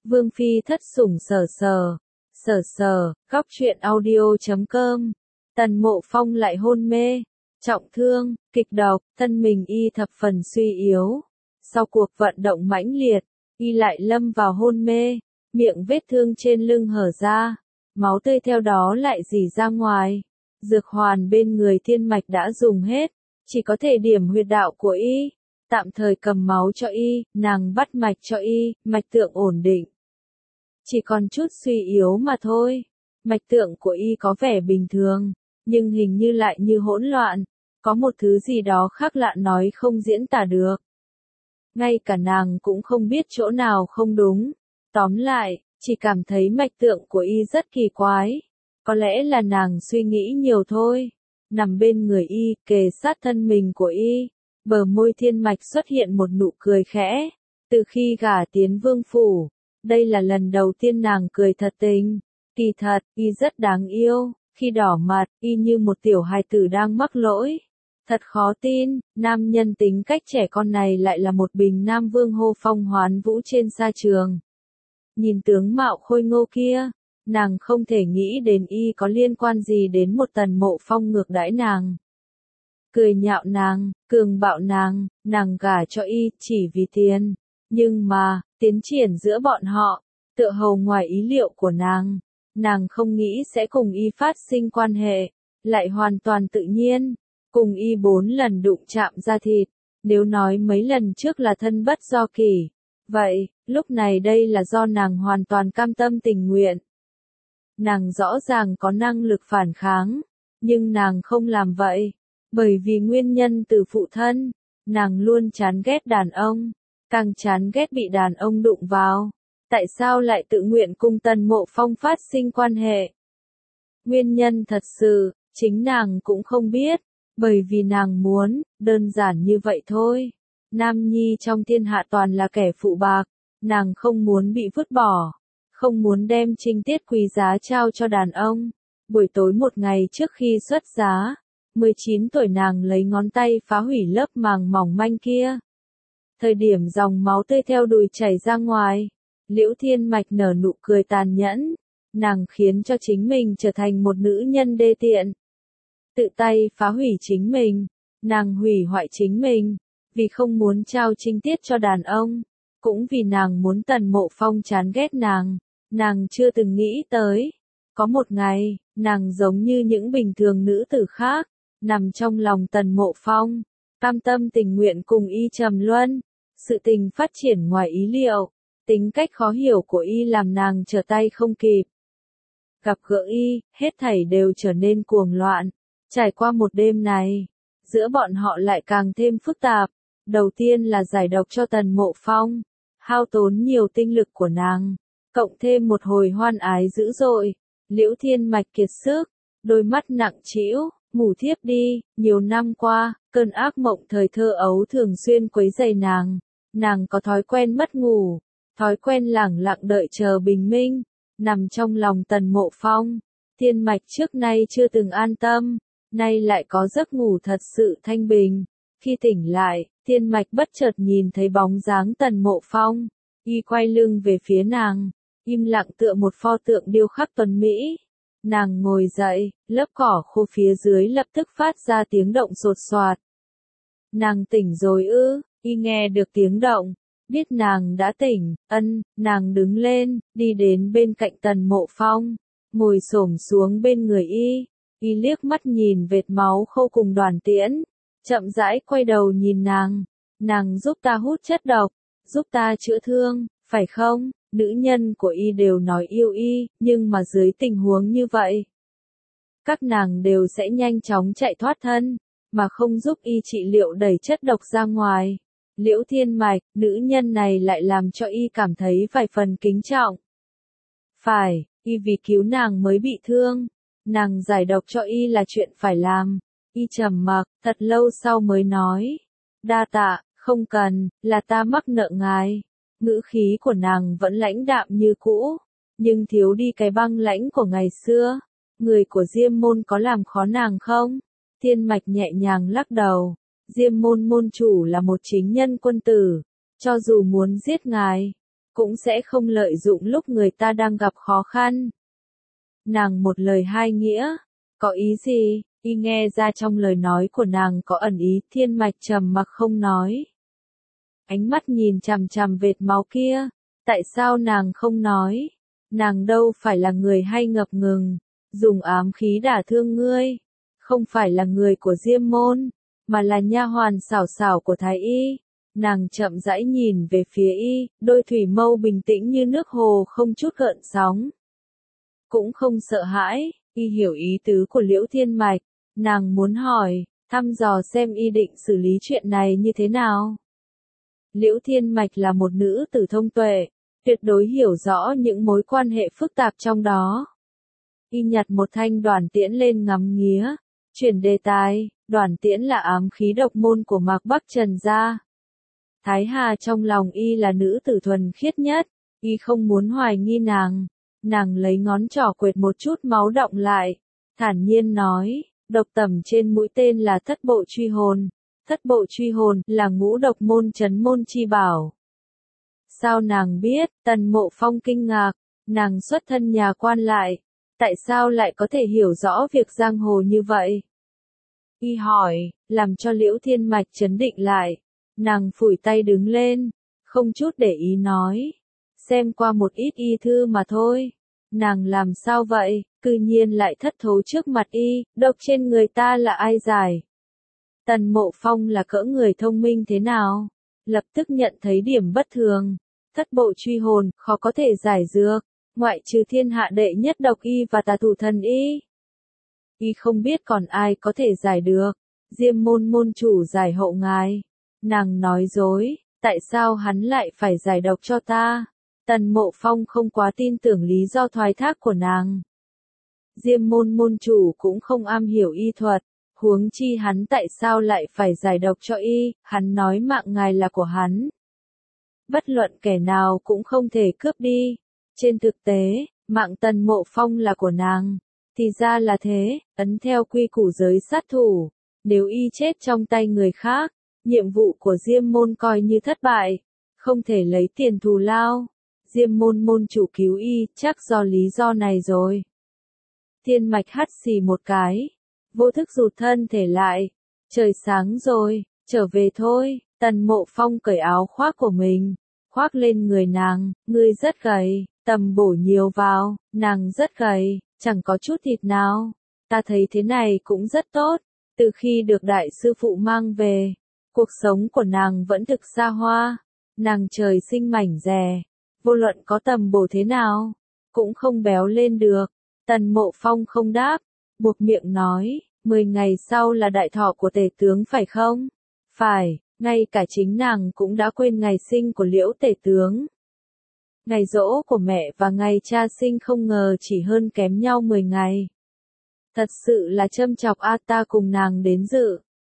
Vương phi thất sủng sở sở, góc truyện audio.com. Tần Mộ Phong lại hôn mê, trọng thương, kịch độc, thân mình y thập phần suy yếu. Sau cuộc vận động mãnh liệt, y lại lâm vào hôn mê, miệng vết thương trên lưng hở ra, máu tươi theo đó lại rỉ ra ngoài. Dược hoàn bên người Thiên Mạch đã dùng hết, chỉ có thể điểm huyệt đạo của y, tạm thời cầm máu cho y, nàng bắt mạch cho y, mạch tượng ổn định. Chỉ còn chút suy yếu mà thôi, mạch tượng của y có vẻ bình thường, nhưng hình như lại như hỗn loạn, có một thứ gì đó khác lạ nói không diễn tả được. Ngay cả nàng cũng không biết chỗ nào không đúng, tóm lại, chỉ cảm thấy mạch tượng của y rất kỳ quái, có lẽ là nàng suy nghĩ nhiều thôi. Nằm bên người y, kề sát thân mình của y, bờ môi Thiên Mạch xuất hiện một nụ cười khẽ, từ khi gả tiến vương phủ. Đây là lần đầu tiên nàng cười thật tình, kỳ thật, y rất đáng yêu, khi đỏ mặt, y như một tiểu hài tử đang mắc lỗi. Thật khó tin, nam nhân tính cách trẻ con này lại là một bình nam vương hô phong hoán vũ trên sa trường. Nhìn tướng mạo khôi ngô kia, nàng không thể nghĩ đến y có liên quan gì đến một Tần Mộ Phong ngược đãi nàng. Cười nhạo nàng, cường bạo nàng gả cho y chỉ vì tiền. Nhưng mà, tiến triển giữa bọn họ, tựa hồ ngoài ý liệu của nàng không nghĩ sẽ cùng y phát sinh quan hệ, lại hoàn toàn tự nhiên, cùng y 4 lần đụng chạm da thịt, nếu nói mấy lần trước là thân bất do kỷ, vậy, lúc này đây là do nàng hoàn toàn cam tâm tình nguyện. Nàng rõ ràng có năng lực phản kháng, nhưng nàng không làm vậy, bởi vì nguyên nhân từ phụ thân, nàng luôn chán ghét đàn ông. Càng chán ghét bị đàn ông đụng vào. Tại sao lại tự nguyện cùng Tần Mộ Phong phát sinh quan hệ? Nguyên nhân thật sự, chính nàng cũng không biết, bởi vì nàng muốn, đơn giản như vậy thôi. Nam nhi trong thiên hạ toàn là kẻ phụ bạc, nàng không muốn bị vứt bỏ, không muốn đem trinh tiết quý giá trao cho đàn ông. Buổi tối một ngày trước khi xuất giá, 19 tuổi nàng lấy ngón tay phá hủy lớp màng mỏng manh kia. Thời điểm dòng máu tươi theo đùi chảy ra ngoài, Liễu Thiên Mạch nở nụ cười tàn nhẫn, nàng khiến cho chính mình trở thành một nữ nhân đê tiện. Tự tay phá hủy chính mình, nàng hủy hoại chính mình, vì không muốn trao trinh tiết cho đàn ông, cũng vì nàng muốn Tần Mộ Phong chán ghét nàng chưa từng nghĩ tới. Có một ngày, nàng giống như những bình thường nữ tử khác, nằm trong lòng Tần Mộ Phong, cam tâm tình nguyện cùng y trầm luân. Sự tình phát triển ngoài ý liệu, tính cách khó hiểu của y làm nàng trở tay không kịp. Gặp gỡ y, hết thảy đều trở nên cuồng loạn. Trải qua một đêm này, giữa bọn họ lại càng thêm phức tạp. Đầu tiên là giải độc cho Tần Mộ Phong, hao tốn nhiều tinh lực của nàng, cộng thêm một hồi hoan ái dữ dội. Liễu Thiên Mạch kiệt sức, đôi mắt nặng trĩu, ngủ thiếp đi. Nhiều năm qua, cơn ác mộng thời thơ ấu thường xuyên quấy rầy nàng. Nàng có thói quen mất ngủ, thói quen lẳng lặng đợi chờ bình minh, nằm trong lòng Tần Mộ Phong. Thiên Mạch trước nay chưa từng an tâm, nay lại có giấc ngủ thật sự thanh bình. Khi tỉnh lại, Thiên Mạch bất chợt nhìn thấy bóng dáng Tần Mộ Phong, y quay lưng về phía nàng, im lặng tựa một pho tượng điêu khắc tuấn mỹ. Nàng ngồi dậy, lớp cỏ khô phía dưới lập tức phát ra tiếng động sột soạt. Nàng tỉnh rồi ư? Y nghe được tiếng động, biết nàng đã tỉnh, nàng đứng lên, đi đến bên cạnh Tần Mộ Phong, ngồi xổm xuống bên người y liếc mắt nhìn vệt máu khô cùng Đoàn Tiễn, chậm rãi quay đầu nhìn nàng giúp ta hút chất độc, giúp ta chữa thương, phải không? Nữ nhân của y đều nói yêu y, nhưng mà dưới tình huống như vậy, các nàng đều sẽ nhanh chóng chạy thoát thân, mà không giúp y trị liệu đẩy chất độc ra ngoài. Liễu Thiên Mạch, nữ nhân này lại làm cho y cảm thấy vài phần kính trọng. Phải, y vì cứu nàng mới bị thương, nàng giải độc cho y là chuyện phải làm. Y trầm mặc, thật lâu sau mới nói, đa tạ, không cần, là ta mắc nợ ngài. Ngữ khí của nàng vẫn lãnh đạm như cũ, nhưng thiếu đi cái băng lãnh của ngày xưa. Người của Diêm môn có làm khó nàng không? Thiên Mạch nhẹ nhàng lắc đầu. Diêm môn môn chủ là một chính nhân quân tử, cho dù muốn giết ngài, cũng sẽ không lợi dụng lúc người ta đang gặp khó khăn. Nàng một lời hai nghĩa, có ý gì? Y nghe ra trong lời nói của nàng có ẩn ý, Thiên Mạch trầm mặc không nói. Ánh mắt nhìn chằm chằm vệt máu kia, tại sao nàng không nói? Nàng đâu phải là người hay ngập ngừng, dùng ám khí đả thương ngươi, không phải là người của Diêm môn, mà là nha hoàn xảo xảo của Thái Y. Nàng chậm rãi nhìn về phía Y, đôi thủy mâu bình tĩnh như nước hồ không chút gợn sóng. Cũng không sợ hãi, Y hiểu ý tứ của Liễu Thiên Mạch, nàng muốn hỏi, thăm dò xem Y định xử lý chuyện này như thế nào. Liễu Thiên Mạch là một nữ tử thông tuệ, tuyệt đối hiểu rõ những mối quan hệ phức tạp trong đó. Y nhặt một thanh đoàn tiễn lên ngắm nghía, chuyển đề tài, đoàn tiễn là ám khí độc môn của Mạc Bắc Trần gia. Thái Hà trong lòng Y là nữ tử thuần khiết nhất, Y không muốn hoài nghi nàng. Nàng lấy ngón trỏ quệt một chút máu đọng lại, thản nhiên nói, độc tẩm trên mũi tên là thất bộ truy hồn. Thất bộ truy hồn là ngũ độc môn trấn môn chi bảo. Sao nàng biết? Tần Mộ Phong kinh ngạc, nàng xuất thân nhà quan lại, tại sao lại có thể hiểu rõ việc giang hồ như vậy? Y hỏi, làm cho Liễu Thiên Mạch chấn định lại, nàng phủi tay đứng lên, không chút để ý nói, xem qua một ít y thư mà thôi. Nàng làm sao vậy, cư nhiên lại thất thố trước mặt Y, độc trên người ta là ai giải? Tần Mộ Phong là cỡ người thông minh thế nào? Lập tức nhận thấy điểm bất thường. Thất bộ truy hồn, khó có thể giải dược, ngoại trừ thiên hạ đệ nhất độc y và tà thủ thần y. Y không biết còn ai có thể giải được. Diêm môn môn chủ giải hộ ngài. Nàng nói dối, tại sao hắn lại phải giải độc cho ta? Tần Mộ Phong không quá tin tưởng lý do thoái thác của nàng. Diêm môn môn chủ cũng không am hiểu y thuật. Huống chi hắn tại sao lại phải giải độc cho Y, hắn nói mạng ngài là của hắn. Bất luận kẻ nào cũng không thể cướp đi. Trên thực tế, mạng Tần Mộ Phong là của nàng. Thì ra là thế, ấn theo quy củ giới sát thủ. Nếu Y chết trong tay người khác, nhiệm vụ của Diêm môn coi như thất bại. Không thể lấy tiền thù lao. Diêm môn môn chủ cứu Y, chắc do lý do này rồi. Thiên Mạch hắt xì một cái. Vô thức rụt thân thể lại. Trời sáng rồi, trở về thôi. Tần Mộ Phong cởi áo khoác của mình, khoác lên người nàng, ngươi rất gầy, tầm bổ nhiều vào, nàng rất gầy, chẳng có chút thịt nào. Ta thấy thế này cũng rất tốt, từ khi được đại sư phụ mang về, cuộc sống của nàng vẫn thực xa hoa, nàng trời sinh mảnh dè, vô luận có tầm bổ thế nào, cũng không béo lên được. Tần Mộ Phong không đáp, buộc miệng nói, 10 ngày sau là đại thọ của tể tướng phải không? Phải, ngay cả chính nàng cũng đã quên ngày sinh của Liễu tể tướng. Ngày giỗ của mẹ và ngày cha sinh không ngờ chỉ hơn kém nhau 10 ngày. Thật sự là châm chọc a, ta cùng nàng đến dự.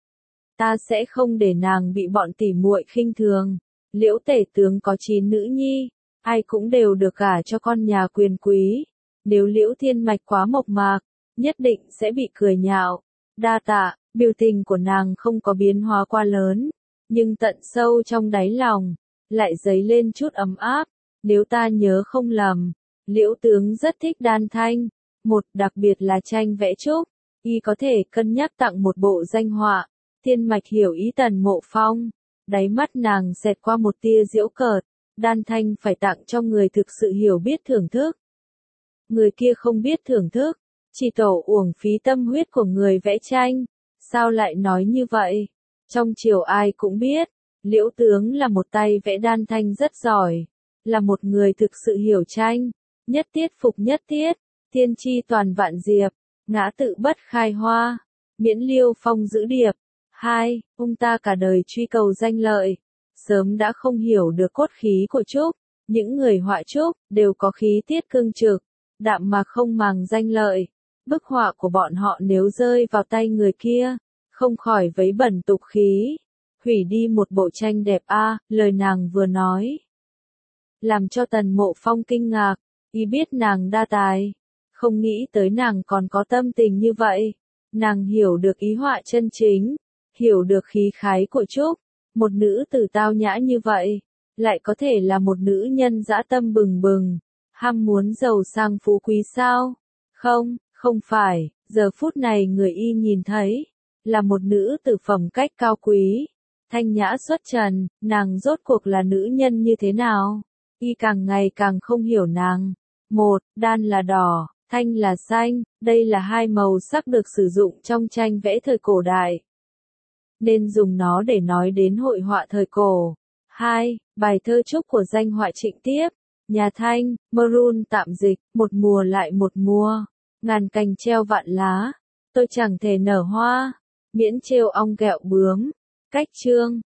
Ta sẽ không để nàng bị bọn tỉ muội khinh thường. Liễu tể tướng có 9 nữ nhi, ai cũng đều được gả cho con nhà quyền quý. Nếu Liễu Thiên Mạch quá mộc mạc, nhất định sẽ bị cười nhạo. Đa tạ, biểu tình của nàng không có biến hóa quá lớn, nhưng tận sâu trong đáy lòng, lại dấy lên chút ấm áp. Nếu ta nhớ không lầm, Liễu tướng rất thích đan thanh, đặc biệt là tranh vẽ trúc, y có thể cân nhắc tặng một bộ danh họa. Thiên Mạch hiểu ý Tần Mộ Phong, đáy mắt nàng xẹt qua một tia giễu cợt, đan thanh phải tặng cho người thực sự hiểu biết thưởng thức. Người kia không biết thưởng thức, chỉ tổ uổng phí tâm huyết của người vẽ tranh. Sao lại nói như vậy? Trong triều ai cũng biết, Liễu tướng là một tay vẽ đan thanh rất giỏi, là một người thực sự hiểu tranh, nhất tiết phục nhất tiết, thiên chi toàn vạn diệp, ngã tự bất khai hoa, miễn liêu phong giữ điệp. 2. Ông ta cả đời truy cầu danh lợi, sớm đã không hiểu được cốt khí của trúc. Những người họa trúc đều có khí tiết cương trực, đạm mà không màng danh lợi. Bức họa của bọn họ nếu rơi vào tay người kia, không khỏi vấy bẩn tục khí, hủy đi một bộ tranh đẹp a. Lời nàng vừa nói, làm cho Tần Mộ Phong kinh ngạc, y biết nàng đa tài, không nghĩ tới nàng còn có tâm tình như vậy. Nàng hiểu được ý họa chân chính, hiểu được khí khái của trúc, một nữ tử tao nhã như vậy, lại có thể là một nữ nhân dã tâm bừng bừng, ham muốn giàu sang phú quý sao? Không, không phải, giờ phút này người y nhìn thấy, là một nữ tử phẩm cách cao quý, thanh nhã xuất trần, nàng rốt cuộc là nữ nhân như thế nào? Y càng ngày càng không hiểu nàng. Một, đan là đỏ, thanh là xanh, đây là hai màu sắc được sử dụng trong tranh vẽ thời cổ đại. Nên dùng nó để nói đến hội họa thời cổ. 2. Bài thơ chúc của danh họa Trịnh Tiếp. Nhà Thanh, Maroon tạm dịch, một mùa lại một mùa. Ngàn cành treo vạn lá. Tôi chẳng thể nở hoa. Miễn trêu ong ghẹo bướm. Cách chương,